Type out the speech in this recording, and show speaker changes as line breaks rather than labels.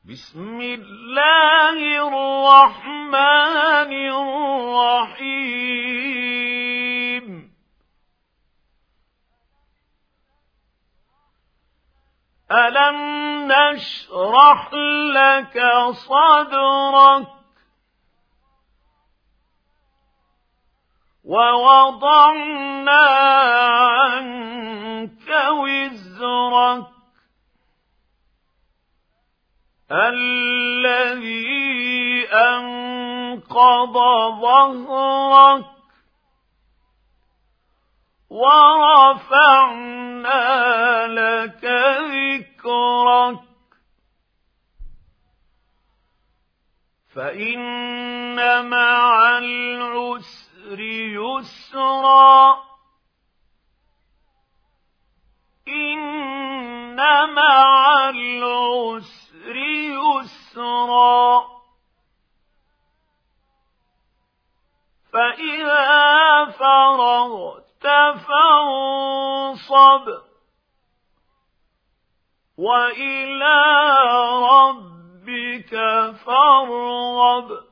بسم الله الرحمن الرحيم ألم نشرح لك صدرك ووضعنا عنك وزرك الذي أنقض ظهرك ورفعنا لك ذكرك فإن مع العسر يسرا إن مع العسر يسرا فإذا فرغت فانصب وإلى ربك فارغب